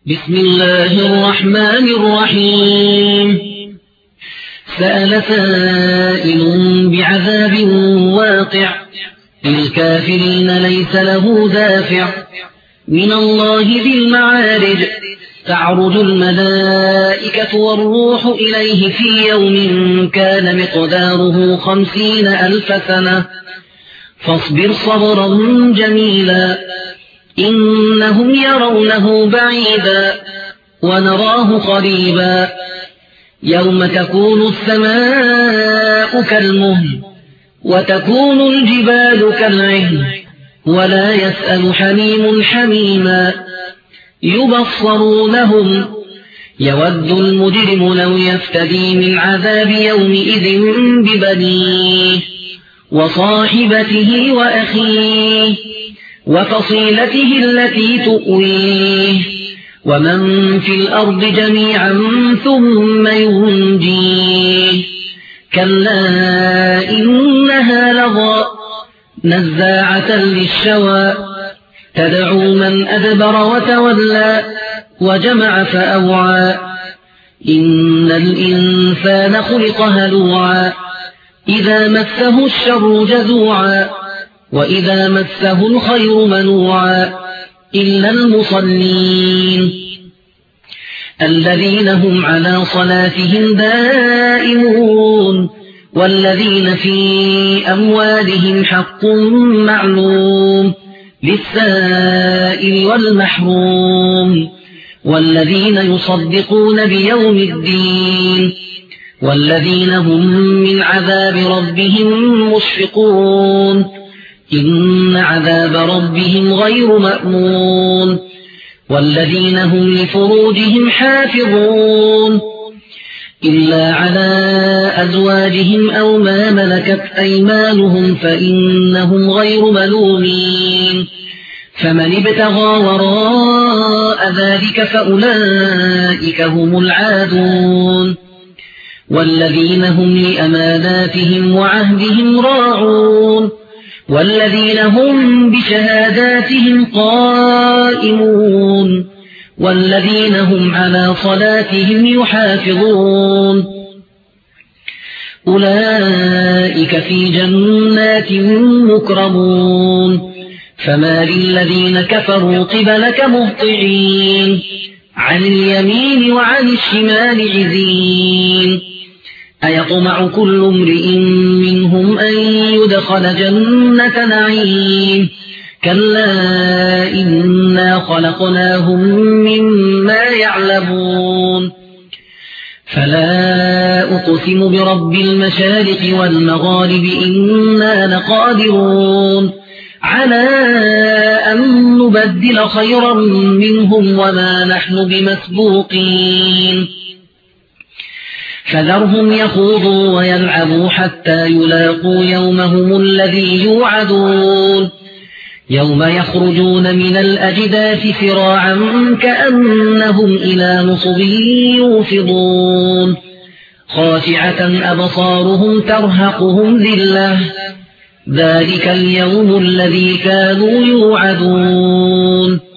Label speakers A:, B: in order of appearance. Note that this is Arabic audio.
A: بسم الله الرحمن الرحيم سأل سائل بعذاب واقع للكافرين ليس له دافع من الله ذي المعارج تعرج الملائكة والروح إليه في يوم كان مقداره 50,000 سنة فاصبر صبرا جميلا إنهم يرونه بعيدا ونراه قريبا يوم تكون السماء كالمهل وتكون الجبال كالعهن ولا يسأل حميم حميما يبصرونهم يود المجرم لو يفتدي من عذاب يومئذ ببنيه وصاحبته وأخيه وفصيلته التي تؤويه ومن في الأرض جميعا ثم ينجيه كلا إنها لظى نزاعة للشوى تدعو من أدبر وتولى وجمع فأوعى إن الإنسان خلق هلوعا إذا مسه الشر جزوعا وإذا مسه الخير منوعا إلا المصلين الذين هم على صلاتهم دائمون والذين في أموالهم حق معلوم للسائل والمحروم والذين يصدقون بيوم الدين والذين هم من عذاب ربهم مشفقون إن عذاب ربهم غير مأمون والذين هم لفروجهم حافظون إلا على أزواجهم أو ما ملكت أيمانهم فإنهم غير ملومين فمن ابتغى وراء ذلك فأولئك هم العادون والذين هم لأماناتهم وعهدهم راعون والذين هم بشهاداتهم قائمون والذين هم على صلاتهم يحافظون أولئك في جنات مكرمون فما للذين كفروا قبلك مهطعين عن اليمين وعن الشمال عزين أيطمع كل امرئ منهم أن يدخل جنة نعيم كلا إنا خلقناهم مما يعلمون فلا أقسم برب المشارق والمغارب إنا لقادرون على أن نبدل خيرا منهم وما نحن بمسبوقين فذرهم يخوضوا ويلعبوا حتى يلاقوا يومهم الذي يوعدون يوم يخرجون من الأجداث سراعا كأنهم إلى نصب يوفضون خاشعة أبصارهم ترهقهم ذلة ذلك اليوم الذي كانوا يوعدون